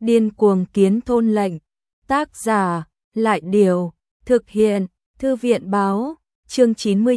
Điên cuồng kiến thôn lệnh. Tác giả, Lại Điều. Thực hiện, Thư viện báo. Chương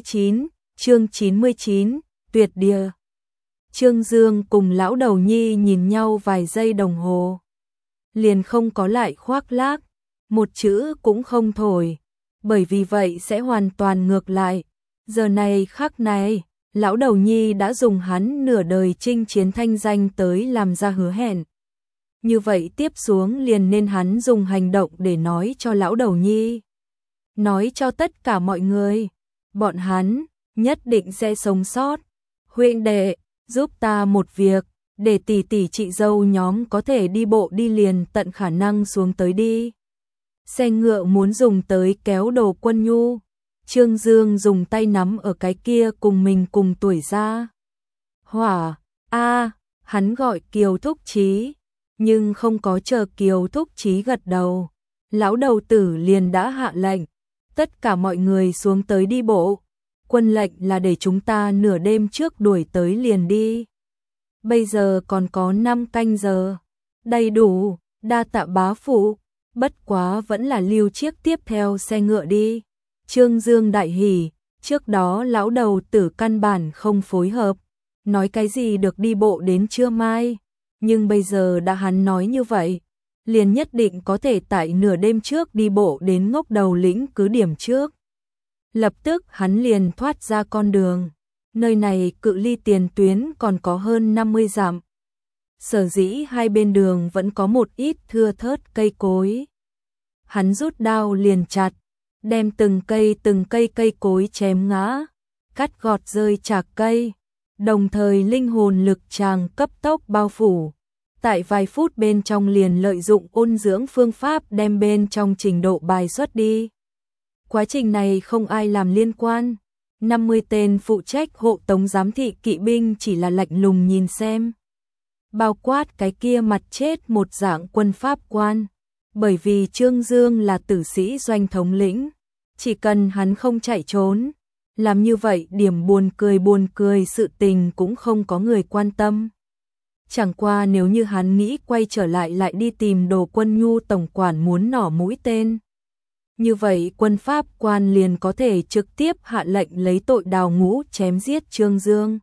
99, tuyệt địa. Trương Dương cùng lão đầu nhi nhìn nhau vài giây đồng hồ. Liền không có lại khoác lác, một chữ cũng không thổi, bởi vì vậy sẽ hoàn toàn ngược lại. Giờ này khắc này, lão đầu nhi đã dùng hắn nửa đời chinh chiến thanh danh tới làm ra hứa hẹn. Như vậy tiếp xuống liền nên hắn dùng hành động để nói cho lão đầu nhi. Nói cho tất cả mọi người, bọn hắn nhất định sẽ sống sót. Huynh đệ, giúp ta một việc, để tỷ tỷ chị dâu nhóm có thể đi bộ đi liền tận khả năng xuống tới đi. Xe ngựa muốn dùng tới kéo đồ quân nhu. Trương Dương dùng tay nắm ở cái kia cùng mình cùng tuổi ra. Hỏa, hắn gọi Kiều Thúc Chí, nhưng không có chờ Kiều Thúc Chí gật đầu. Lão đầu tử liền đã hạ lệnh, tất cả mọi người xuống tới đi bộ. Quân lệnh là để chúng ta nửa đêm trước đuổi tới liền đi. Bây giờ còn có 5 canh giờ, đầy đủ, đa tạ bá phụ, bất quá vẫn là lưu chiếc tiếp theo xe ngựa đi. Trương Dương đại hỉ, trước đó lão đầu tử căn bản không phối hợp, nói cái gì được đi bộ đến trưa mai, nhưng bây giờ đã hắn nói như vậy, liền nhất định có thể tại nửa đêm trước đi bộ đến Ngốc Đầu lĩnh cứ điểm trước. Lập tức hắn liền thoát ra con đường, nơi này cự ly tiền tuyến còn có hơn 50 dặm. Sở dĩ hai bên đường vẫn có một ít thưa thớt cây cối. Hắn rút đao liền chặt, đem từng cây cây cối chém ngã, cắt gọt rơi chạc cây, đồng thời linh hồn lực tràng cấp tốc bao phủ. Tại vài phút bên trong liền lợi dụng ôn dưỡng phương pháp đem bên trong trình độ bài xuất đi. Quá trình này không ai làm liên quan, 50 tên phụ trách hộ tống giám thị kỵ binh chỉ là lạnh lùng nhìn xem. Bao quát cái kia mặt chết một dạng quân pháp quan, bởi vì Trương Dương là tử sĩ doanh thống lĩnh, chỉ cần hắn không chạy trốn, làm như vậy điểm buồn cười sự tình cũng không có người quan tâm. Chẳng qua nếu như hắn nghĩ quay trở lại đi tìm đồ quân nhu tổng quản muốn nỏ mũi tên. Như vậy quân pháp quan liền có thể trực tiếp hạ lệnh lấy tội đào ngũ chém giết Trương Dương.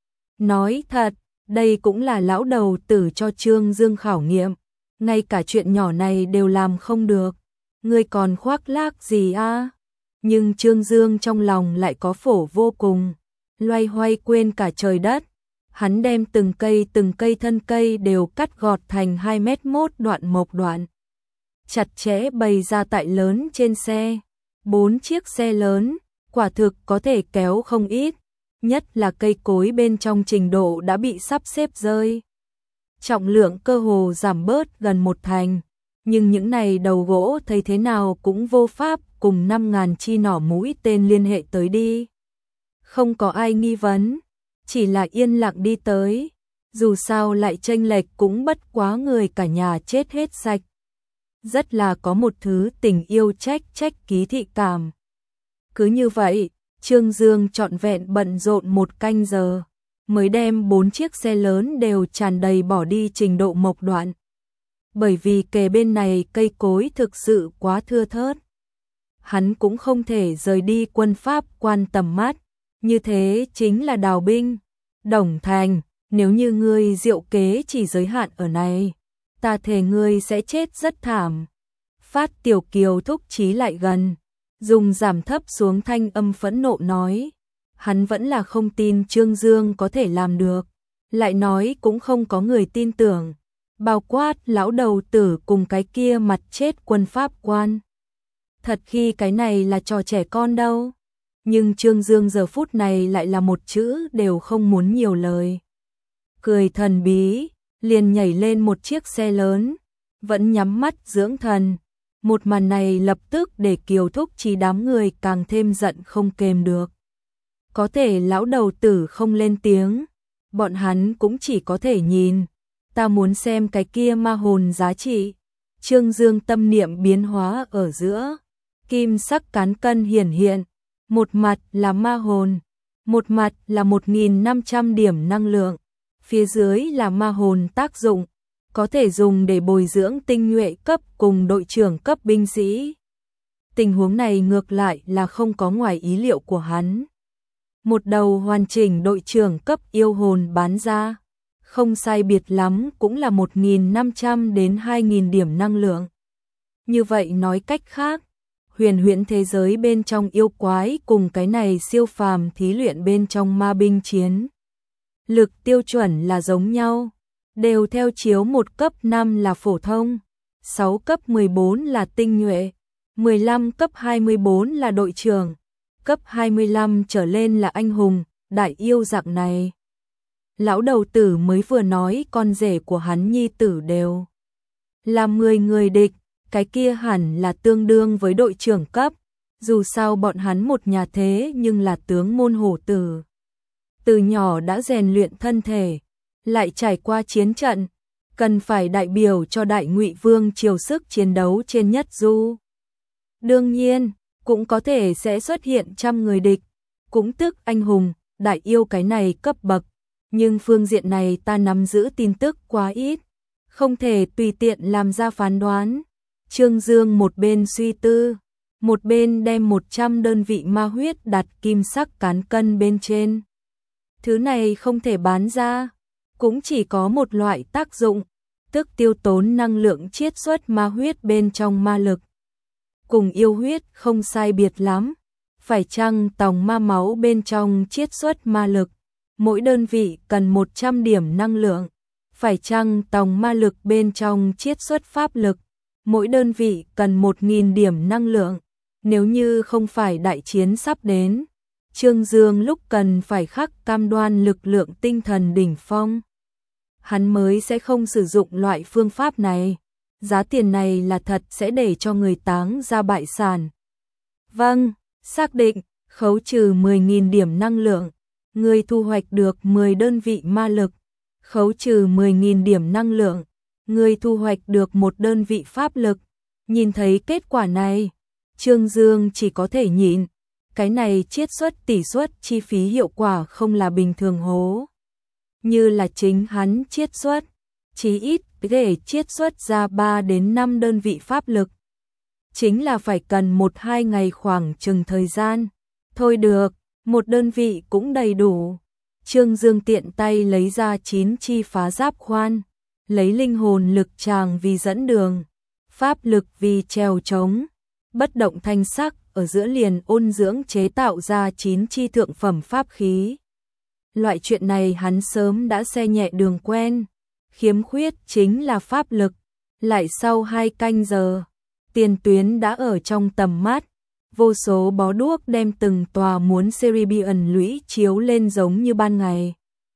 Nói thật, đây cũng là lão đầu tử cho Trương Dương khảo nghiệm, ngay cả chuyện nhỏ này đều làm không được, ngươi còn khoác lác gì a? Nhưng Trương Dương trong lòng lại có phổ vô cùng, loay hoay quên cả trời đất. Hắn đem từng cây thân cây đều cắt gọt thành 2 mét mốt đoạn mộc đoạn, chặt chẽ bày ra tại lớn trên xe. 4 chiếc xe lớn, quả thực có thể kéo không ít, nhất là cây cối bên trong trình độ đã bị sắp xếp rơi. Trọng lượng cơ hồ giảm bớt gần 1/2, nhưng những này đầu gỗ thấy thế nào cũng vô pháp cùng 5.000 chi nỏ mũi tên liên hệ tới đi. Không có ai nghi vấn, chỉ là yên lặng đi tới, dù sao lại chênh lệch cũng bất quá người cả nhà chết hết sạch. Rất là có một thứ tình yêu trách ký thị cảm. Cứ như vậy, Trương Dương trọn vẹn bận rộn 1 canh giờ, mới đem 4 chiếc xe lớn đều tràn đầy bỏ đi trình độ mộc đoạn. Bởi vì kề bên này cây cối thực sự quá thưa thớt. Hắn cũng không thể rời đi quân pháp quan tầm mắt, như thế chính là đào binh. Đồng Thành, nếu như ngươi diệu kế chỉ giới hạn ở này, ta thề ngươi sẽ chết rất thảm. Phát Tiểu Kiều Thúc Chí lại gần, dùng giảm thấp xuống thanh âm phẫn nộ nói. Hắn vẫn là không tin Trương Dương có thể làm được, lại nói cũng không có người tin tưởng, bao quát lão đầu tử cùng cái kia mặt chết quân pháp quan. Thật khi cái này là trò trẻ con đâu. Nhưng Trương Dương giờ phút này lại là một chữ đều không muốn nhiều lời. Cười thần bí, liền nhảy lên một chiếc xe lớn, vẫn nhắm mắt dưỡng thần. Một màn này lập tức để Kiều Thúc Chí đám người càng thêm giận không kềm được. Có thể lão đầu tử không lên tiếng, bọn hắn cũng chỉ có thể nhìn. Ta muốn xem cái kia ma hồn giá trị. Trương Dương tâm niệm biến hóa ở giữa, kim sắc cán cân hiển hiện. Một mặt là ma hồn, một mặt là 1.500 điểm năng lượng, phía dưới là ma hồn tác dụng, có thể dùng để bồi dưỡng tinh nhuệ cấp cùng đội trưởng cấp binh sĩ. Tình huống này ngược lại là không có ngoài ý liệu của hắn. Một đầu hoàn chỉnh đội trưởng cấp yêu hồn bán ra, không sai biệt lắm cũng là 1.500 đến 2.000 điểm năng lượng. Như vậy nói cách khác, huyền huyễn thế giới bên trong yêu quái cùng cái này siêu phàm thí luyện bên trong ma binh chiến. Lực tiêu chuẩn là giống nhau, đều theo chiếu 1 cấp 5 là phổ thông, 6 cấp 14 là tinh nhuệ, 15 cấp 24 là đội trưởng, cấp 25 trở lên là anh hùng, đại yêu dạng này. Lão đầu tử mới vừa nói con rể của hắn nhi tử đều là 10 người địch, cái kia hẳn là tương đương với đội trưởng cấp, dù sao bọn hắn một nhà thế nhưng là tướng môn hổ tử. Từ nhỏ đã rèn luyện thân thể, lại trải qua chiến trận, cần phải đại biểu cho Đại Ngụy Vương triều sức chiến đấu trên nhất du. Đương nhiên, cũng có thể sẽ xuất hiện trăm người địch, cũng tức anh hùng, đại yêu cái này cấp bậc, nhưng phương diện này ta nắm giữ tin tức quá ít, không thể tùy tiện làm ra phán đoán. Trương Dương một bên suy tư, một bên đem 100 đơn vị ma huyết đặt kim sắc cán cân bên trên. Thứ này không thể bán ra, cũng chỉ có một loại tác dụng, tức tiêu tốn năng lượng chiết xuất ma huyết bên trong ma lực. Cùng yêu huyết không sai biệt lắm, phải chăng tòng ma máu bên trong chiết xuất ma lực, mỗi đơn vị cần 100 điểm năng lượng, phải chăng tòng ma lực bên trong chiết xuất pháp lực, mỗi đơn vị cần 1.000 điểm năng lượng, nếu như không phải đại chiến sắp đến. Trương Dương lúc cần phải khắc cam đoan lực lượng tinh thần đỉnh phong, hắn mới sẽ không sử dụng loại phương pháp này. Giá tiền này là thật sẽ để cho người táng ra bại sản. Vâng, xác định, khấu trừ 10.000 điểm năng lượng, người thu hoạch được 10 đơn vị ma lực, khấu trừ 10.000 điểm năng lượng, người thu hoạch được một đơn vị pháp lực. Nhìn thấy kết quả này, Trương Dương chỉ có thể nhịn, cái này chiết xuất tỷ suất chi phí hiệu quả không là bình thường hố. Như là chính hắn chiết xuất, chí ít để chiết xuất ra 3 đến 5 đơn vị pháp lực. Chính là phải cần 1-2 ngày khoảng chừng thời gian. Thôi được, một đơn vị cũng đầy đủ. Trương Dương tiện tay lấy ra 9 chi phá giáp khoan, lấy linh hồn lực tràng vì dẫn đường, pháp lực vì trèo trống, bất động thanh sắc ở giữa liền ôn dưỡng chế tạo ra 9 chi thượng phẩm pháp khí. Loại chuyện này hắn sớm đã xe nhẹ đường quen, khiếm khuyết chính là pháp lực. Lại sau 2 canh giờ, tiền tuyến đã ở trong tầm mắt, vô số bó đuốc đem từng tòa muốn Caribbean lũy chiếu lên giống như ban ngày.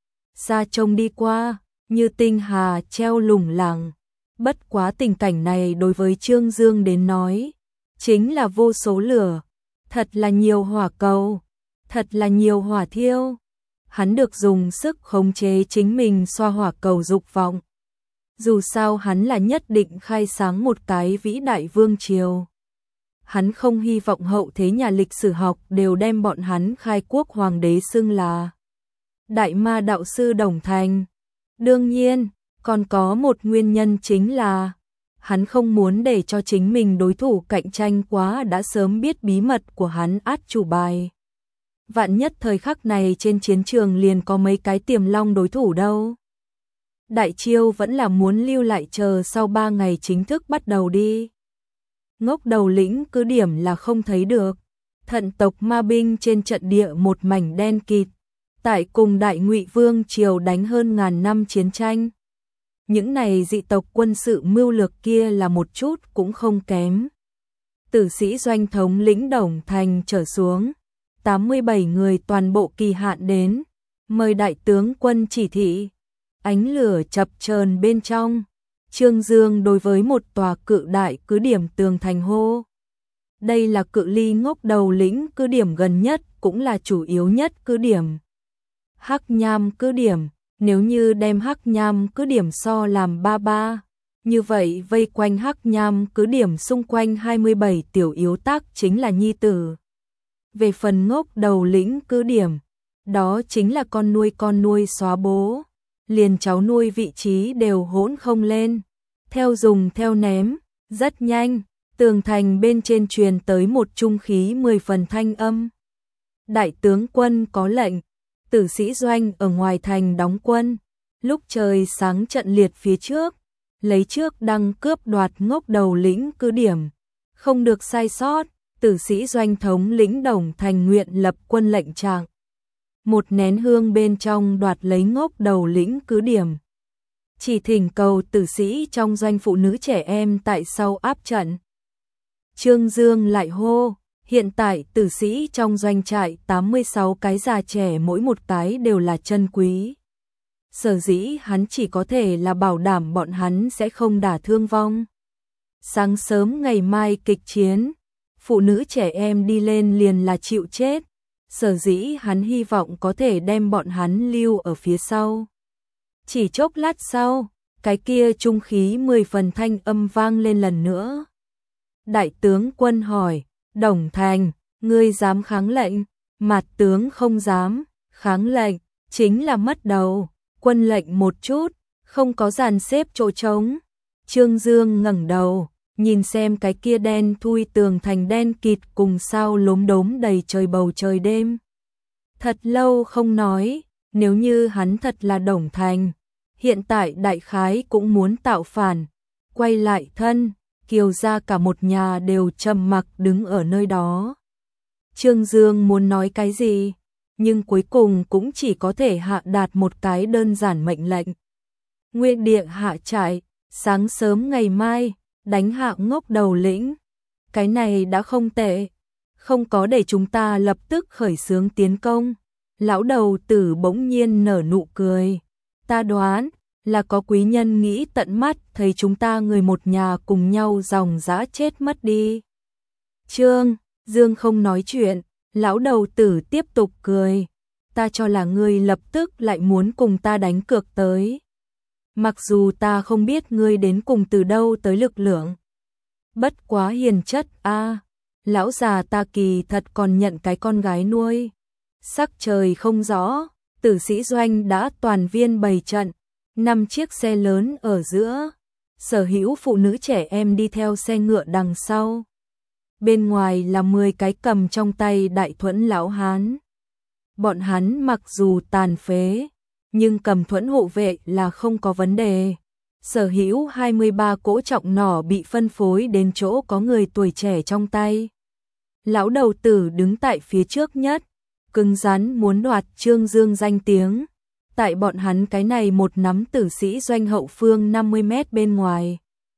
Xa trông đi qua, như tinh hà treo lủng lẳng. Bất quá tình cảnh này đối với Trương Dương đến nói, chính là vô số lửa, thật là nhiều hỏa cầu, thật là nhiều hỏa thiêu. Hắn được dùng sức khống chế chính mình xoa hỏa cầu dục vọng. Dù sao hắn là nhất định khai sáng một cái vĩ đại vương triều. Hắn không hy vọng hậu thế nhà lịch sử học đều đem bọn hắn khai quốc hoàng đế xưng là Đại Ma Đạo Sư Đồng Thành. Đương nhiên, còn có một nguyên nhân chính là hắn không muốn để cho chính mình đối thủ cạnh tranh quá đã sớm biết bí mật của hắn át chủ bài. Vạn nhất thời khắc này trên chiến trường liền có mấy cái tiềm long đối thủ đâu. Đại chiêu vẫn là muốn lưu lại chờ sau 3 ngày chính thức bắt đầu đi. Ngốc đầu lĩnh cứ điểm là không thấy được. Thận tộc ma binh trên trận địa một mảnh đen kịt. Tại cùng Đại Ngụy Vương triều đánh hơn ngàn năm chiến tranh. Những này dị tộc quân sự mưu lược kia là một chút cũng không kém. Tử sĩ doanh thống lĩnh Đồng Thành trở xuống. 87 người toàn bộ kỳ hạn đến. Mời đại tướng quân chỉ thị. Ánh lửa chập chờn bên trong. Trương Dương đối với một tòa cự đại cứ điểm tường thành hô. Đây là cự ly ngốc đầu lĩnh cứ điểm gần nhất, cũng là chủ yếu nhất cứ điểm. Hắc Nham cứ điểm, nếu như đem Hắc Nham cứ điểm so làm 33, như vậy vây quanh Hắc Nham cứ điểm xung quanh 27 tiểu yếu tác chính là nhi tử. Về phần ngốc đầu lĩnh cứ điểm, đó chính là con nuôi xóa bố. liền cháu nuôi vị trí đều hỗn không lên, theo dùng theo ném, rất nhanh, tường thành bên trên truyền tới một trung khí 10 phần thanh âm. Đại tướng quân có lệnh, Tử Sĩ Doanh ở ngoài thành đóng quân, lúc trời sáng trận liệt phía trước, lấy trước đăng cướp đoạt Ngốc Đầu lĩnh cứ điểm, không được sai sót. Tử Sĩ Doanh thống lĩnh Đồng Thành nguyện lập quân lệnh trạng. Một nén hương bên trong đoạt lấy Ngốc Đầu lĩnh cứ điểm. Chỉ thỉnh cầu tử sĩ trong doanh phụ nữ trẻ em tại sau áp trận. Trương Dương lại hô, hiện tại tử sĩ trong doanh trại 86 cái già trẻ mỗi một cái đều là chân quý. Sở dĩ hắn chỉ có thể là bảo đảm bọn hắn sẽ không đả thương vong. Sáng sớm ngày mai kịch chiến, phụ nữ trẻ em đi lên liền là chịu chết, sở dĩ hắn hy vọng có thể đem bọn hắn lưu ở phía sau. Chỉ chốc lát sau, cái kia trung khí 10 phần thanh âm vang lên lần nữa. Đại tướng quân hỏi, Đồng Thành, ngươi dám kháng lệnh? Mạt tướng không dám, kháng lệnh, chính là mất đầu, quân lệnh một chút, không có dàn xếp chỗ trống. Trương Dương ngẩng đầu, nhìn xem cái kia đen thui tường thành đen kịt cùng sao lốm đốm đầy trời bầu trời đêm. Thật lâu không nói, nếu như hắn thật là Đồng Thành, hiện tại đại khái cũng muốn tạo phản, quay lại thân, Kiều gia cả một nhà đều trầm mặc đứng ở nơi đó. Trương Dương muốn nói cái gì, nhưng cuối cùng cũng chỉ có thể hạ đạt một cái đơn giản mệnh lệnh. Nguyên địa hạ trại, sáng sớm ngày mai, đánh hạ Ngốc Đầu lĩnh. Cái này đã không tệ, không có để chúng ta lập tức khởi xướng tiến công. Lão đầu tử bỗng nhiên nở nụ cười. Ta đoán là có quý nhân nghĩ tận mắt thấy chúng ta người một nhà cùng nhau dòng dã chết mất đi. Trương Dương không nói chuyện, lão đầu tử tiếp tục cười. Ta cho là ngươi lập tức lại muốn cùng ta đánh cược tới. Mặc dù ta không biết ngươi đến cùng từ đâu tới lực lượng. Bất quá hiền chất a, lão già ta kỳ thật còn nhận cái con gái nuôi. Sắc trời không rõ, Tử Sĩ Doanh đã toàn viên bày trận, 5 chiếc xe lớn ở giữa, sở hữu phụ nữ trẻ em đi theo xe ngựa đằng sau. Bên ngoài là 10 cái cầm trong tay đại thuẫn lão hán. Bọn hắn mặc dù tàn phế, nhưng cầm thuẫn hộ vệ là không có vấn đề. Sở hữu 23 cỗ trọng nỏ bị phân phối đến chỗ có người tuổi trẻ trong tay. Lão đầu tử đứng tại phía trước nhất, cứng rắn muốn đoạt Trương Dương danh tiếng. Tại bọn hắn cái này một nắm Tử Sĩ Doanh hậu phương 50 mét bên ngoài,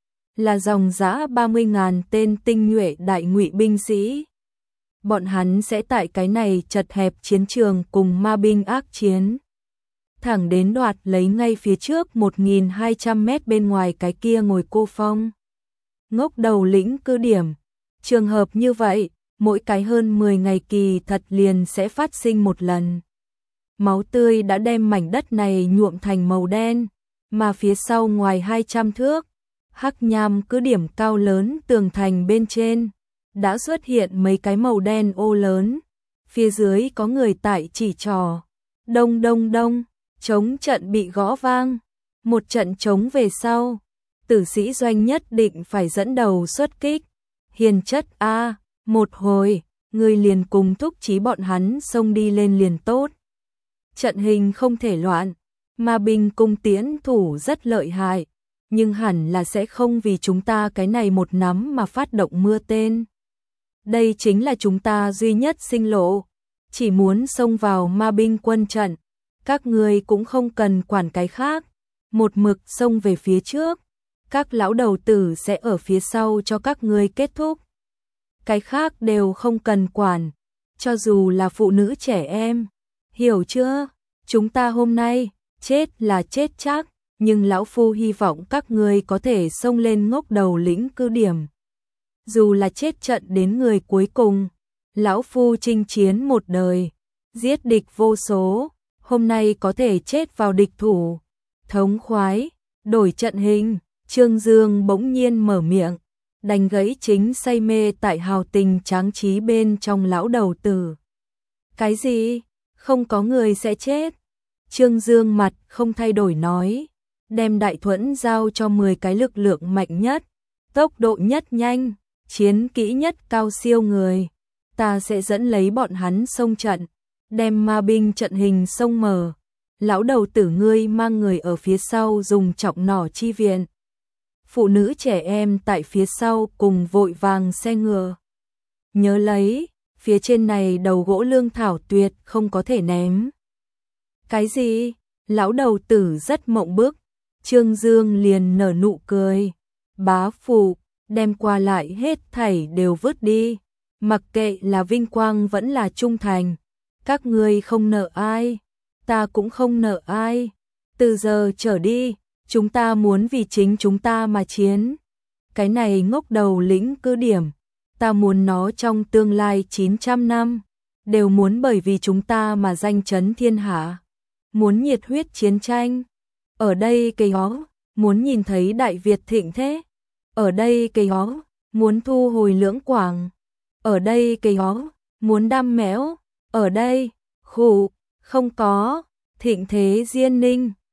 là dòng dã 30.000 tên tinh nhuệ đại ngụy binh sĩ. Bọn hắn sẽ tại cái này chật hẹp chiến trường cùng ma binh ác chiến. Thẳng đến đoạt lấy ngay phía trước 1.200 mét bên ngoài cái kia ngồi cô phong. Ngốc Đầu lĩnh cứ điểm. Trường hợp như vậy, mỗi cái hơn 10 ngày kỳ thật liền sẽ phát sinh một lần. Máu tươi đã đem mảnh đất này nhuộm thành màu đen, mà phía sau ngoài 200 thước, hắc nham cứ điểm cao lớn tường thành bên trên, đã xuất hiện mấy cái màu đen ô lớn, phía dưới có người tại chỉ trò. Đông đông đông, trống trận bị gõ vang, một trận trống về sau, Tử Sĩ Doanh nhất định phải dẫn đầu xuất kích. Hiền chất a, một hồi, người liền cùng thúc chí bọn hắn xông đi lên liền tốt. Trận hình không thể loạn, mà binh cung tiễn thủ rất lợi hại, nhưng hẳn là sẽ không vì chúng ta cái này một nắm mà phát động mưa tên. Đây chính là chúng ta duy nhất sinh lộ, chỉ muốn xông vào ma binh quân trận, các ngươi cũng không cần quản cái khác, một mực xông về phía trước, các lão đầu tử sẽ ở phía sau cho các ngươi kết thúc. Cái khác đều không cần quản, cho dù là phụ nữ trẻ em, hiểu chưa? Chúng ta hôm nay chết là chết chắc, nhưng lão phu hy vọng các ngươi có thể xông lên Ngốc Đầu lĩnh cứ điểm. Dù là chết trận đến người cuối cùng, lão phu chinh chiến một đời, giết địch vô số, hôm nay có thể chết vào địch thủ. Thống khoái, đổi trận hình, Trương Dương bỗng nhiên mở miệng, đánh gãy chính say mê tại hào tình tráng trí bên trong lão đầu tử. Cái gì? Không có người sẽ chết. Trương Dương mặt không thay đổi nói, đem Đại Thuẫn giao cho 10 cái lực lượng mạnh nhất, tốc độ nhất nhanh, chiến kỹ nhất cao siêu người. Ta sẽ dẫn lấy bọn hắn xông trận, đem ma binh trận hình xông mở. Lão đầu tử ngươi mang người ở phía sau dùng trọng nỏ chi viện. Phụ nữ trẻ em tại phía sau cùng vội vàng xe ngựa. Nhớ lấy, phía trên này đầu gỗ lương thảo tuyệt không có thể ném. Cái gì? Lão đầu tử rất mộng bức. Trương Dương liền nở nụ cười. Bá phụ, đem qua lại hết thảy đều vứt đi. Mặc kệ là vinh quang vẫn là trung thành. Các ngươi không nợ ai, ta cũng không nợ ai. Từ giờ trở đi, chúng ta muốn vì chính chúng ta mà chiến. Cái này ngốc đầu lĩnh cứ điểm, ta muốn nó trong tương lai 900 năm, đều muốn bởi vì chúng ta mà danh chấn thiên hạ. Muốn nhiệt huyết chiến tranh. Ở đây cây ó, muốn nhìn thấy Đại Việt thịnh thế. Ở đây cây ó, muốn thu hồi Lưỡng Quảng. Ở đây cây ó, muốn đam mẽo. Ở đây, khụ, không có, thịnh thế Diên Ninh.